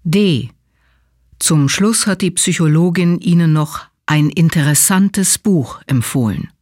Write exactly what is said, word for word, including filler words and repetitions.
D. Zum Schluss hat die Psychologin Ihnen noch ein interessantes Buch empfohlen.